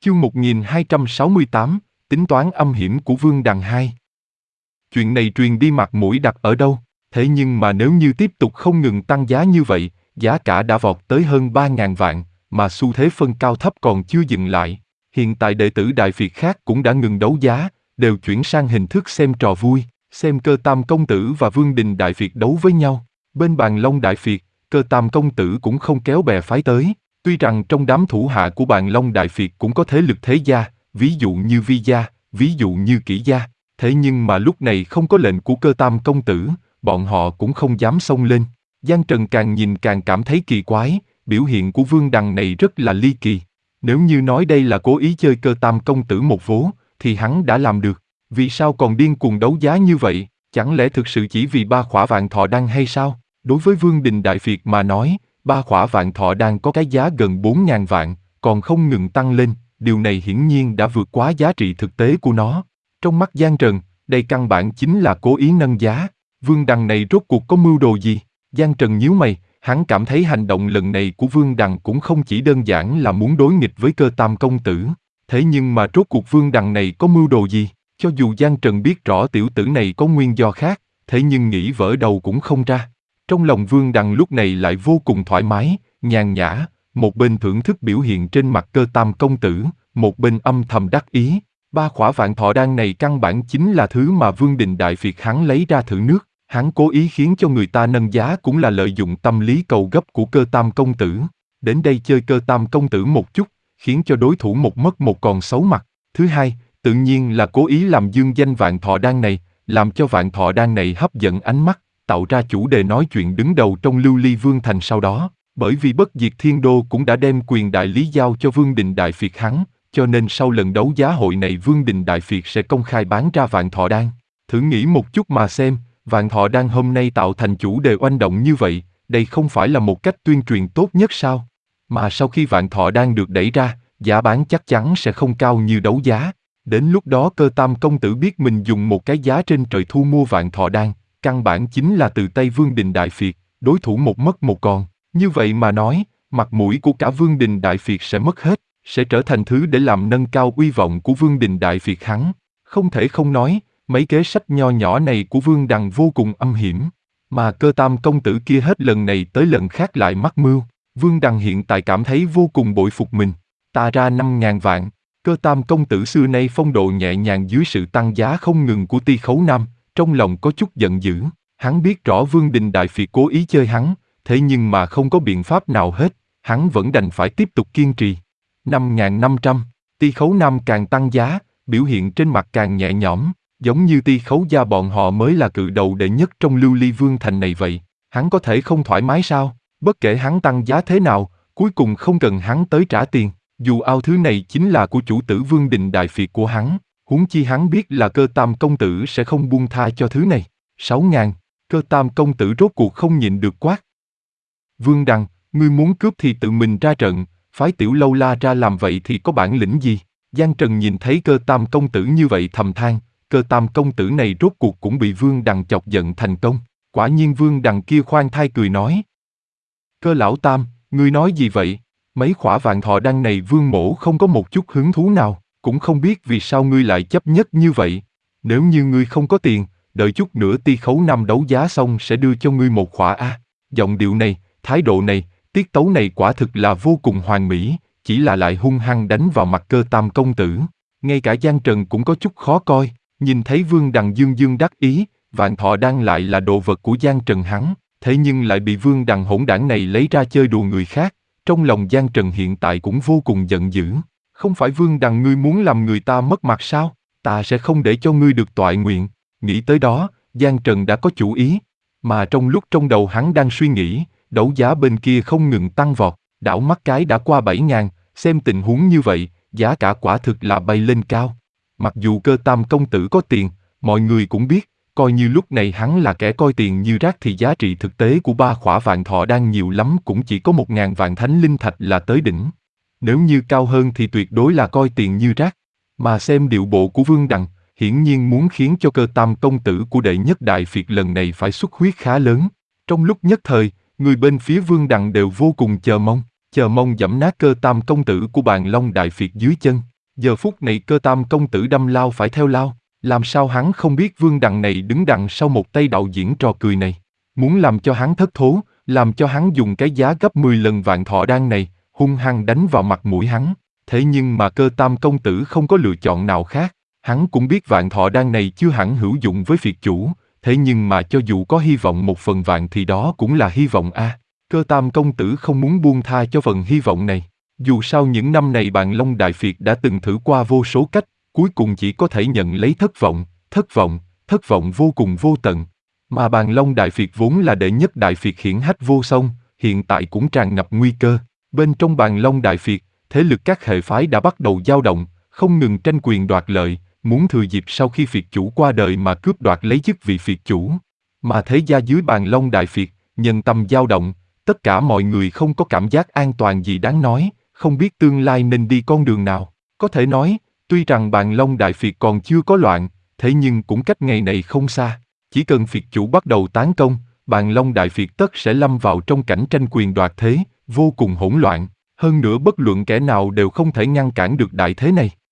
Chương 1268, tính toán âm hiểm của Vương Đằng 2. Chuyện này truyền đi mặt mũi đặt ở đâu, thế nhưng mà nếu như tiếp tục không ngừng tăng giá như vậy, giá cả đã vọt tới hơn 3.000 vạn, mà xu thế phân cao thấp còn chưa dừng lại. Hiện tại đệ tử Đại Việt khác cũng đã ngừng đấu giá, đều chuyển sang hình thức xem trò vui, xem Cơ Tam Công Tử và Vương Đình Đại Việt đấu với nhau. Bên Bàn Long Đại Việt, Cơ Tam Công Tử cũng không kéo bè phái tới. Tuy rằng trong đám thủ hạ của Bàn Long Đại Việt cũng có thế lực thế gia, ví dụ như Vi gia, ví dụ như Kỷ gia, thế nhưng mà lúc này không có lệnh của Cơ Tam Công Tử, bọn họ cũng không dám xông lên. Giang Trần càng nhìn càng cảm thấy kỳ quái, biểu hiện của Vương Đằng này rất là ly kỳ. Nếu như nói đây là cố ý chơi Cơ Tam Công Tử một vố, thì hắn đã làm được. Vì sao còn điên cuồng đấu giá như vậy? Chẳng lẽ thực sự chỉ vì 3 khỏa vạn thọ đan hay sao? Đối với Vương Đình Đại Việt mà nói, 3 khỏa vạn thọ đan có cái giá gần 4.000 vạn, còn không ngừng tăng lên, điều này hiển nhiên đã vượt quá giá trị thực tế của nó. Trong mắt Giang Trần, đây căn bản chính là cố ý nâng giá. Vương Đằng này rốt cuộc có mưu đồ gì? Giang Trần nhíu mày, hắn cảm thấy hành động lần này của Vương Đằng cũng không chỉ đơn giản là muốn đối nghịch với Cơ Tam Công Tử. Thế nhưng mà rốt cuộc Vương Đằng này có mưu đồ gì? Cho dù Giang Trần biết rõ tiểu tử này có nguyên do khác, thế nhưng nghĩ vỡ đầu cũng không ra. Trong lòng Vương Đằng lúc này lại vô cùng thoải mái, nhàn nhã, một bên thưởng thức biểu hiện trên mặt Cơ Tam Công Tử, một bên âm thầm đắc ý. 3 khỏa vạn thọ đan này căn bản chính là thứ mà Vương Đình Đại Việt hắn lấy ra thử nước, hắn cố ý khiến cho người ta nâng giá cũng là lợi dụng tâm lý cầu gấp của Cơ Tam Công Tử. Đến đây chơi Cơ Tam Công Tử một chút, khiến cho đối thủ một mất một còn xấu mặt. Thứ hai, tự nhiên là cố ý làm dương danh vạn thọ đan này, làm cho vạn thọ đan này hấp dẫn ánh mắt, tạo ra chủ đề nói chuyện đứng đầu trong Lưu Ly Vương Thành sau đó. Bởi vì Bất Diệt Thiên Đô cũng đã đem quyền đại lý giao cho Vương Đình Đại Việt hắn, cho nên sau lần đấu giá hội này Vương Đình Đại Việt sẽ công khai bán ra vạn thọ đan. Thử nghĩ một chút mà xem, vạn thọ đan hôm nay tạo thành chủ đề oanh động như vậy, đây không phải là một cách tuyên truyền tốt nhất sao? Mà sau khi vạn thọ đan được đẩy ra, giá bán chắc chắn sẽ không cao như đấu giá. Đến lúc đó Cơ Tam Công Tử biết mình dùng một cái giá trên trời thu mua vạn thọ đan, căn bản chính là từ tay Vương Đình Đại Việt, đối thủ một mất một còn. Như vậy mà nói, mặt mũi của cả Vương Đình Đại Việt sẽ mất hết, sẽ trở thành thứ để làm nâng cao uy vọng của Vương Đình Đại Việt hắn. Không thể không nói, mấy kế sách nho nhỏ này của Vương Đằng vô cùng âm hiểm. Mà Cơ Tam Công Tử kia hết lần này tới lần khác lại mắc mưu. Vương Đằng hiện tại cảm thấy vô cùng bội phục mình. Ta ra 5.000 vạn. Cơ Tam Công Tử xưa nay phong độ nhẹ nhàng dưới sự tăng giá không ngừng của Ti Khấu Nam, trong lòng có chút giận dữ. Hắn biết rõ Vương Đình Đại Việt cố ý chơi hắn, thế nhưng mà không có biện pháp nào hết, hắn vẫn đành phải tiếp tục kiên trì. 5.500, Ti Khấu Nam càng tăng giá, biểu hiện trên mặt càng nhẹ nhõm, giống như Ti Khấu gia bọn họ mới là cự đầu đệ nhất trong Lưu Ly Vương Thành này vậy. Hắn có thể không thoải mái sao? Bất kể hắn tăng giá thế nào, cuối cùng không cần hắn tới trả tiền. Dù ao thứ này chính là của chủ tử Vương Đình Đại Việt của hắn, huống chi hắn biết là Cơ Tam Công Tử sẽ không buông tha cho thứ này. 6.000, Cơ Tam Công Tử rốt cuộc không nhịn được quát. Vương Đằng, ngươi muốn cướp thì tự mình ra trận, phái Tiểu Lâu La ra làm vậy thì có bản lĩnh gì? Giang Trần nhìn thấy Cơ Tam Công Tử như vậy thầm than, Cơ Tam Công Tử này rốt cuộc cũng bị Vương Đằng chọc giận thành công. Quả nhiên Vương Đằng kia khoan thai cười nói. Cơ lão Tam, ngươi nói gì vậy? Mấy khỏa vạn thọ đan này Vương mỗ không có một chút hứng thú nào, cũng không biết vì sao ngươi lại chấp nhất như vậy. Nếu như ngươi không có tiền, đợi chút nữa Ti Khấu Nam đấu giá xong sẽ đưa cho ngươi một khỏa a. Giọng điệu này, thái độ này, tiết tấu này quả thực là vô cùng hoàn mỹ, chỉ là lại hung hăng đánh vào mặt Cơ Tam Công Tử. Ngay cả Giang Trần cũng có chút khó coi, nhìn thấy Vương Đằng dương dương đắc ý, vạn thọ đan lại là đồ vật của Giang Trần hắn, thế nhưng lại bị Vương Đằng hỗn đảng này lấy ra chơi đùa người khác. Trong lòng Giang Trần hiện tại cũng vô cùng giận dữ. Không phải Vương Đằng ngươi muốn làm người ta mất mặt sao? Ta sẽ không để cho ngươi được toại nguyện. Nghĩ tới đó, Giang Trần đã có chủ ý. Mà trong lúc trong đầu hắn đang suy nghĩ, đấu giá bên kia không ngừng tăng vọt, đảo mắt cái đã qua 7.000, xem tình huống như vậy, giá cả quả thực là bay lên cao. Mặc dù Cơ Tam Công Tử có tiền, mọi người cũng biết, coi như lúc này hắn là kẻ coi tiền như rác thì giá trị thực tế của 3 khỏa vạn thọ đan nhiều lắm cũng chỉ có 1.000 vạn thánh linh thạch là tới đỉnh. Nếu như cao hơn thì tuyệt đối là coi tiền như rác. Mà xem điệu bộ của Vương Đằng, hiển nhiên muốn khiến cho Cơ Tam Công Tử của đệ nhất Đại Việt lần này phải xuất huyết khá lớn. Trong lúc nhất thời, người bên phía Vương Đằng đều vô cùng chờ mong giẫm nát Cơ Tam Công Tử của Bàn Long Đại Việt dưới chân. Giờ phút này Cơ Tam công tử đâm lao phải theo lao, làm sao hắn không biết Vương Đằng này đứng đằng sau một tay đạo diễn trò cười này. Muốn làm cho hắn thất thố, làm cho hắn dùng cái giá gấp 10 lần Vạn Thọ Đan này, hung hăng đánh vào mặt mũi hắn. Thế nhưng mà Cơ Tam công tử không có lựa chọn nào khác. Hắn cũng biết Vạn Thọ Đan này chưa hẳn hữu dụng với phiệt chủ, thế nhưng mà cho dù có hy vọng một phần vạn thì đó cũng là hy vọng a. Cơ Tam công tử không muốn buông tha cho phần hy vọng này. Dù sao những năm này Bàn Long Đại Phiệt đã từng thử qua vô số cách, cuối cùng chỉ có thể nhận lấy thất vọng vô cùng vô tận. Mà Bàn Long Đại Phiệt vốn là đệ nhất Đại Phiệt hiển hách vô song, hiện tại cũng tràn ngập nguy cơ. Bên trong Bàn Long Đại Phiệt, thế lực các hệ phái đã bắt đầu dao động, không ngừng tranh quyền đoạt lợi, muốn thừa dịp sau khi phiệt chủ qua đời mà cướp đoạt lấy chức vị phiệt chủ. Mà thế gia dưới Bàn Long Đại Phiệt, nhân tâm dao động, tất cả mọi người không có cảm giác an toàn gì đáng nói, không biết tương lai nên đi con đường nào. Có thể nói, tuy rằng Bàn Long Đại Phiệt còn chưa có loạn, thế nhưng cũng cách ngày này không xa. Chỉ cần phiệt chủ bắt đầu tán công, Bàn Long Đại Phiệt tất sẽ lâm vào trong cảnh tranh quyền đoạt thế, vô cùng hỗn loạn. Hơn nữa bất luận kẻ nào đều không thể ngăn cản được đại thế này.